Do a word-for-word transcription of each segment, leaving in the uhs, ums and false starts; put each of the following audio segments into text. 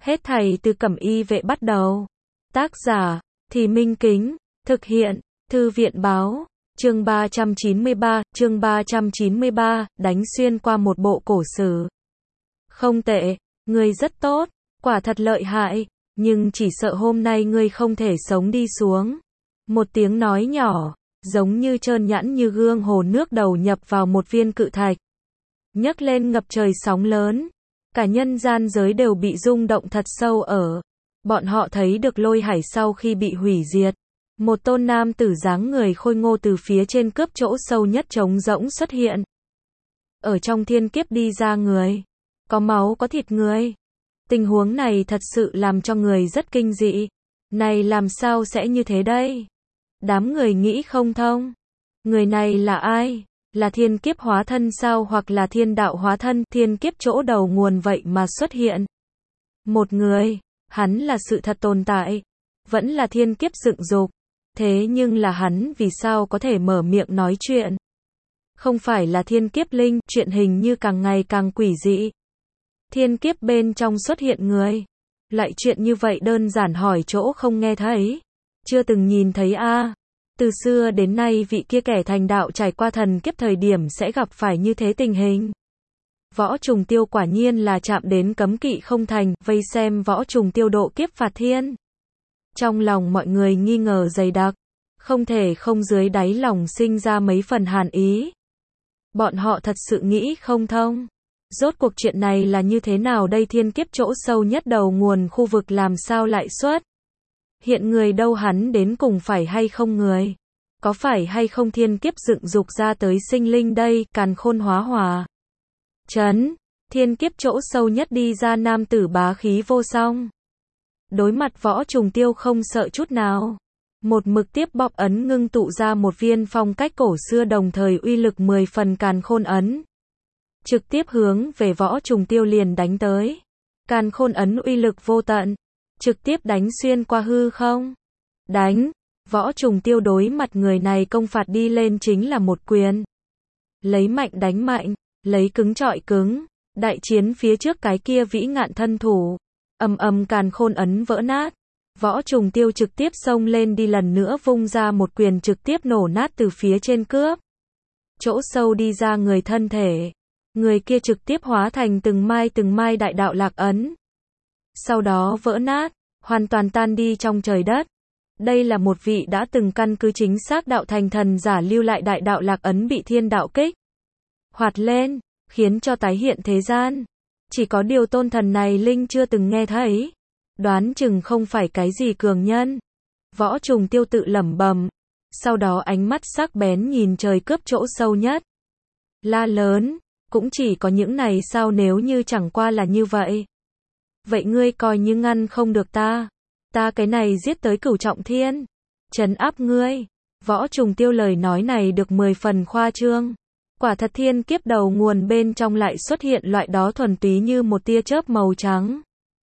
Hết thảy từ Cẩm Y Vệ bắt đầu. Tác giả, Thì Minh Kính, thực hiện, Thư viện Báo, chương ba trăm chín mươi ba, chương ba trăm chín mươi ba, đánh xuyên qua một bộ cổ sử. Không tệ, ngươi rất tốt, quả thật lợi hại, nhưng chỉ sợ hôm nay ngươi không thể sống đi xuống. Một tiếng nói nhỏ, giống như trơn nhẵn như gương hồ nước đầu nhập vào một viên cự thạch. Nhấc lên ngập trời sóng lớn. Cả nhân gian giới đều bị rung động thật sâu ở. Bọn họ thấy được Lôi Hải sau khi bị hủy diệt. Một tôn nam tử dáng người khôi ngô từ phía trên cướp chỗ sâu nhất trống rỗng xuất hiện. Ở trong thiên kiếp đi ra người. Có máu có thịt người. Tình huống này thật sự làm cho người rất kinh dị. Này làm sao sẽ như thế đây? Đám người nghĩ không thông. Người này là ai? Là thiên kiếp hóa thân sao hoặc là thiên đạo hóa thân, thiên kiếp chỗ đầu nguồn vậy mà xuất hiện. Một người, hắn là sự thật tồn tại, vẫn là thiên kiếp dựng dục. Thế nhưng là hắn vì sao có thể mở miệng nói chuyện? Không phải là thiên kiếp linh, chuyện hình như càng ngày càng quỷ dị. Thiên kiếp bên trong xuất hiện người. Lại chuyện như vậy đơn giản hỏi chỗ không nghe thấy. Chưa từng nhìn thấy a à. Từ xưa đến nay vị kia kẻ thành đạo trải qua thần kiếp thời điểm sẽ gặp phải như thế tình hình. Võ Trùng Tiêu quả nhiên là chạm đến cấm kỵ không thành, vây xem Võ Trùng Tiêu độ kiếp phạt thiên. Trong lòng mọi người nghi ngờ dày đặc, không thể không dưới đáy lòng sinh ra mấy phần hàn ý. Bọn họ thật sự nghĩ không thông. Rốt cuộc chuyện này là như thế nào đây, thiên kiếp chỗ sâu nhất đầu nguồn khu vực làm sao lại xuất? Hiện người đâu, hắn đến cùng phải hay không người? Có phải hay không thiên kiếp dựng dục ra tới sinh linh đây, càn khôn hóa hòa? Chấn, thiên kiếp chỗ sâu nhất đi ra nam tử bá khí vô song. Đối mặt Võ Trùng Tiêu không sợ chút nào. Một mực tiếp bọc ấn ngưng tụ ra một viên phong cách cổ xưa đồng thời uy lực mười phần càn khôn ấn. Trực tiếp hướng về Võ Trùng Tiêu liền đánh tới. Càn khôn ấn uy lực vô tận. Trực tiếp đánh xuyên qua hư không. Đánh. Võ Trùng Tiêu đối mặt người này công phạt đi lên chính là một quyền. Lấy mạnh đánh mạnh. Lấy cứng trọi cứng. Đại chiến phía trước cái kia vĩ ngạn thân thủ. Ầm ầm càn khôn ấn vỡ nát. Võ Trùng Tiêu trực tiếp xông lên đi lần nữa vung ra một quyền trực tiếp nổ nát từ phía trên cướp. Chỗ sâu đi ra người thân thể. Người kia trực tiếp hóa thành từng mai từng mai đại đạo lạc ấn. Sau đó vỡ nát, hoàn toàn tan đi trong trời đất. Đây là một vị đã từng căn cứ chính xác đạo thành thần giả lưu lại đại đạo lạc ấn bị thiên đạo kích hoạt lên, khiến cho tái hiện thế gian. Chỉ có điều tôn thần này Linh chưa từng nghe thấy. Đoán chừng không phải cái gì cường nhân. Võ Trùng Tiêu tự lẩm bẩm. Sau đó ánh mắt sắc bén nhìn trời cướp chỗ sâu nhất. La lớn, cũng chỉ có những này sao, nếu như chẳng qua là như vậy. Vậy ngươi coi như ngăn không được ta. Ta cái này giết tới cửu trọng thiên. Trấn áp ngươi. Võ Trùng Tiêu lời nói này được mười phần khoa trương. Quả thật thiên kiếp đầu nguồn bên trong lại xuất hiện loại đó thuần túy như một tia chớp màu trắng.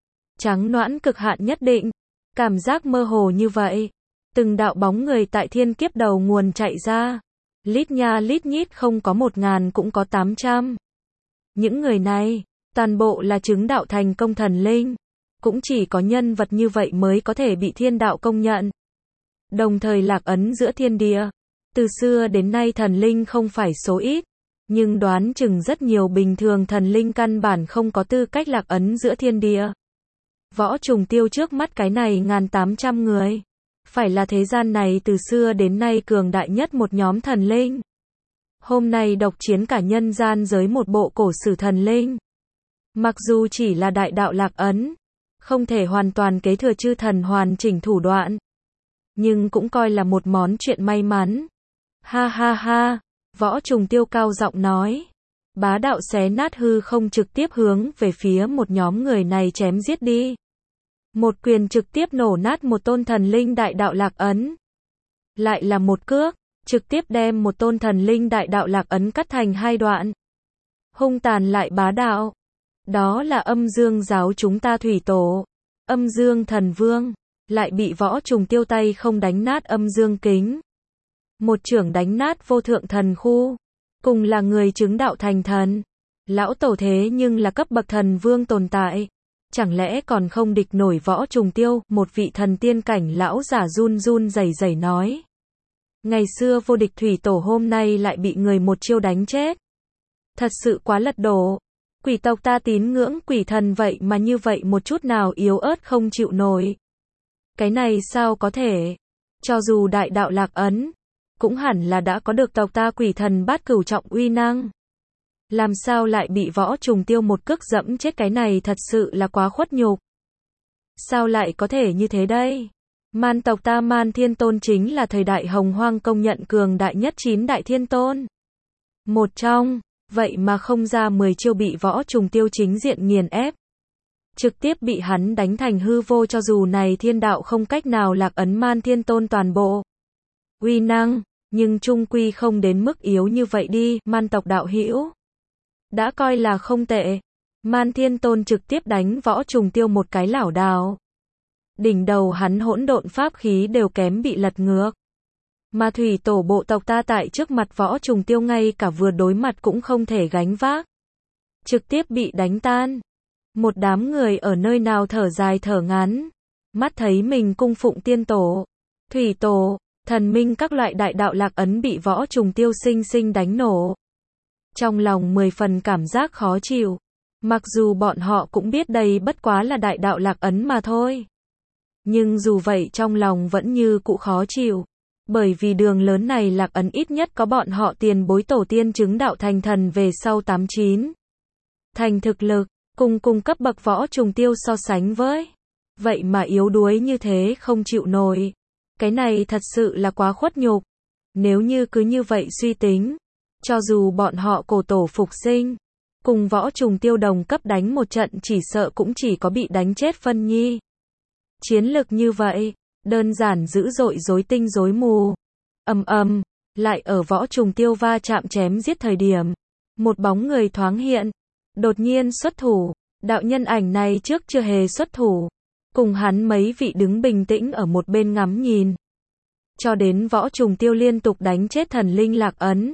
Trắng nõn cực hạn nhất định. Cảm giác mơ hồ như vậy. Từng đạo bóng người tại thiên kiếp đầu nguồn chạy ra. Lít nha lít nhít, không có một ngàn cũng có tám trăm. Những người này, toàn bộ là chứng đạo thành công thần linh. Cũng chỉ có nhân vật như vậy mới có thể bị thiên đạo công nhận. Đồng thời lạc ấn giữa thiên địa. Từ xưa đến nay thần linh không phải số ít. Nhưng đoán chừng rất nhiều bình thường thần linh căn bản không có tư cách lạc ấn giữa thiên địa. Võ Trùng Tiêu trước mắt cái này ngàn tám trăm người. Phải là thế gian này từ xưa đến nay cường đại nhất một nhóm thần linh. Hôm nay độc chiến cả nhân gian giới một bộ cổ sử thần linh. Mặc dù chỉ là đại đạo lạc ấn, không thể hoàn toàn kế thừa chư thần hoàn chỉnh thủ đoạn. Nhưng cũng coi là một món chuyện may mắn. Ha ha ha, Võ Trùng Tiêu cao giọng nói. Bá đạo xé nát hư không trực tiếp hướng về phía một nhóm người này chém giết đi. Một quyền trực tiếp nổ nát một tôn thần linh đại đạo lạc ấn. Lại là một cước, trực tiếp đem một tôn thần linh đại đạo lạc ấn cắt thành hai đoạn. Hung tàn lại bá đạo. Đó là Âm Dương giáo chúng ta thủy tổ. Âm Dương thần vương. Lại bị Võ Trùng Tiêu tay không đánh nát âm dương kính. Một chưởng đánh nát vô thượng thần khu. Cùng là người chứng đạo thành thần. Lão tổ thế nhưng là cấp bậc thần vương tồn tại. chẳng lẽ còn không địch nổi Võ Trùng Tiêu, một vị thần tiên cảnh lão giả run run rẩy rẩy nói. Ngày xưa vô địch thủy tổ hôm nay lại bị người một chiêu đánh chết. Thật sự quá lật đổ. Quỷ tộc ta tín ngưỡng quỷ thần vậy mà như vậy một chút nào yếu ớt không chịu nổi. Cái này sao có thể? Cho dù đại đạo Lạc Ấn, cũng hẳn là đã có được tộc ta quỷ thần bát cửu trọng uy năng. Làm sao lại bị Võ Trùng Tiêu một cước dẫm chết, cái này thật sự là quá khuất nhục. Sao lại có thể như thế đây? Man tộc ta Man Thiên Tôn chính là thời đại Hồng Hoang công nhận cường đại nhất chín đại thiên tôn. Một trong, vậy mà không ra mười chiêu bị Võ Trùng Tiêu chính diện nghiền ép. Trực tiếp bị hắn đánh thành hư vô, cho dù này thiên đạo không cách nào lạc ấn Man Thiên Tôn toàn bộ uy năng, nhưng trung quy không đến mức yếu như vậy đi, Man tộc đạo hữu. Đã coi là không tệ. Man Thiên Tôn trực tiếp đánh Võ Trùng Tiêu một cái lảo đảo. Đỉnh đầu hắn hỗn độn pháp khí đều kém bị lật ngược. Mà thủy tổ bộ tộc ta tại trước mặt Võ Trùng Tiêu ngay cả vừa đối mặt cũng không thể gánh vác. Trực tiếp bị đánh tan. Một đám người ở nơi nào thở dài thở ngắn. Mắt thấy mình cung phụng tiên tổ, thủy tổ, thần minh các loại đại đạo lạc ấn bị Võ Trùng Tiêu sinh sinh đánh nổ. Trong lòng mười phần cảm giác khó chịu. Mặc dù bọn họ cũng biết đây bất quá là đại đạo lạc ấn mà thôi. Nhưng dù vậy trong lòng vẫn như cũ khó chịu. Bởi vì đường lớn này lạc ấn ít nhất có bọn họ tiền bối tổ tiên chứng đạo thành thần về sau tám chín. Thành thực lực, cùng cùng cấp bậc Võ Trùng Tiêu so sánh với. Vậy mà yếu đuối như thế không chịu nổi. Cái này thật sự là quá khuất nhục. Nếu như cứ như vậy suy tính, cho dù bọn họ cổ tổ phục sinh, cùng Võ Trùng Tiêu đồng cấp đánh một trận chỉ sợ cũng chỉ có bị đánh chết phân nhi. Chiến lực như vậy, đơn giản dữ dội rối tinh rối mù. Ầm ầm, lại ở Võ Trùng Tiêu va chạm chém giết thời điểm, một bóng người thoáng hiện, đột nhiên xuất thủ. Đạo nhân ảnh này trước chưa hề xuất thủ, cùng hắn mấy vị đứng bình tĩnh ở một bên ngắm nhìn. Cho đến Võ Trùng Tiêu liên tục đánh chết thần linh lạc ấn.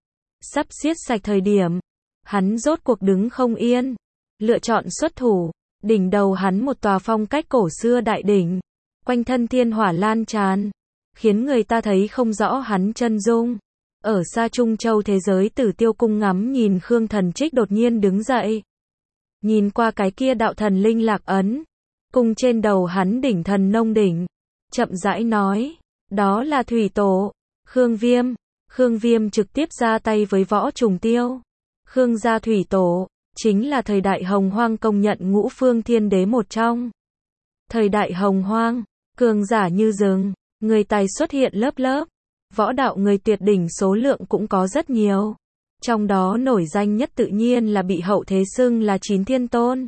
Sắp xiết sạch thời điểm, hắn rốt cuộc đứng không yên, lựa chọn xuất thủ. Đỉnh đầu hắn một tòa phong cách cổ xưa đại đỉnh, quanh thân thiên hỏa lan tràn, khiến người ta thấy không rõ hắn chân dung. Ở xa Trung Châu thế giới Tử Tiêu cung ngắm nhìn Khương Thần Trích đột nhiên đứng dậy. Nhìn qua cái kia đạo thần linh lạc ấn, cùng trên đầu hắn đỉnh thần nông đỉnh, chậm rãi nói, đó là thủy tổ, Khương Viêm. Khương Viêm trực tiếp ra tay với Võ Trùng Tiêu. Khương gia thủy tổ, chính là thời đại Hồng Hoang công nhận ngũ phương thiên đế một trong. Thời đại Hồng Hoang, cường giả như rừng, người tài xuất hiện lớp lớp, võ đạo người tuyệt đỉnh số lượng cũng có rất nhiều. Trong đó nổi danh nhất tự nhiên là bị hậu thế xưng là chín thiên tôn.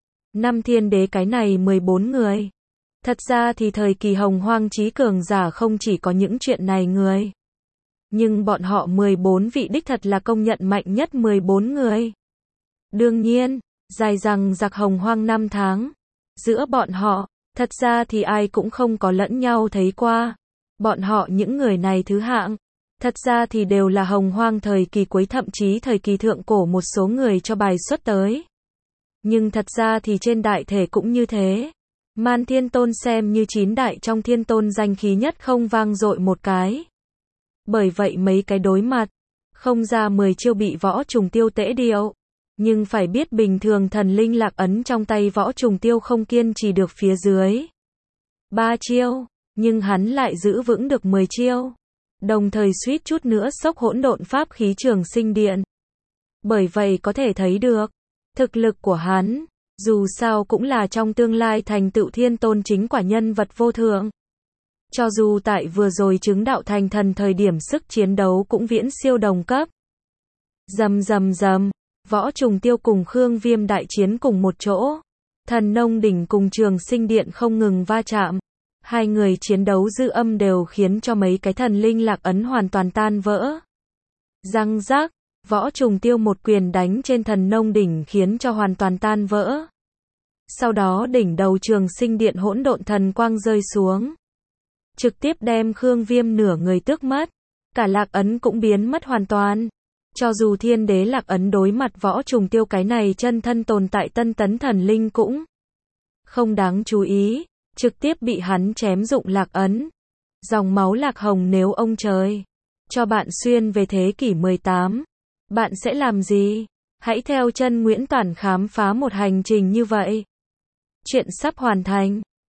Năm thiên đế cái này mười bốn người. Thật ra thì thời kỳ Hồng Hoang chí cường giả không chỉ có những chuyện này người. Nhưng bọn họ mười bốn vị đích thật là công nhận mạnh nhất mười bốn người. Đương nhiên, dài rằng giặc Hồng Hoang năm tháng. Giữa bọn họ, thật ra thì ai cũng không có lẫn nhau thấy qua. Bọn họ những người này thứ hạng. Thật ra thì đều là Hồng Hoang thời kỳ cuối thậm chí thời kỳ thượng cổ một số người cho bài xuất tới. Nhưng thật ra thì trên đại thể cũng như thế. Man Thiên Tôn xem như chín đại trong thiên tôn danh khí nhất không vang dội một cái. Bởi vậy mấy cái đối mặt, không ra mười chiêu bị Võ Trùng Tiêu tễ điệu. Nhưng phải biết bình thường thần linh lạc ấn trong tay Võ Trùng Tiêu không kiên trì được phía dưới ba chiêu, nhưng hắn lại giữ vững được mười chiêu. Đồng thời suýt chút nữa sốc hỗn độn pháp khí Trường Sinh Điện. Bởi vậy có thể thấy được, thực lực của hắn, dù sao cũng là trong tương lai thành tựu thiên tôn chính quả nhân vật vô thượng. Cho dù tại vừa rồi chứng đạo thành thần thời điểm sức chiến đấu cũng viễn siêu đồng cấp. Rầm rầm rầm, Võ Trùng Tiêu cùng Khương Viêm đại chiến cùng một chỗ. Thần Nông Đỉnh cùng Trường Sinh Điện không ngừng va chạm. Hai người chiến đấu dư âm đều khiến cho mấy cái thần linh lạc ấn hoàn toàn tan vỡ. Răng rác, Võ Trùng Tiêu một quyền đánh trên thần nông đỉnh khiến cho hoàn toàn tan vỡ. Sau đó đỉnh đầu Trường Sinh Điện hỗn độn thần quang rơi xuống. Trực tiếp đem Khương Viêm nửa người tước mất. Cả lạc ấn cũng biến mất hoàn toàn. Cho dù thiên đế lạc ấn đối mặt Võ Trùng Tiêu cái này chân thân tồn tại tân tấn thần linh cũng không đáng chú ý, trực tiếp bị hắn chém dụng lạc ấn. Dòng máu lạc hồng nếu ông trời cho bạn xuyên về thế kỷ mười tám, bạn sẽ làm gì? Hãy theo chân Nguyễn Toản khám phá một hành trình như vậy. Chuyện sắp hoàn thành.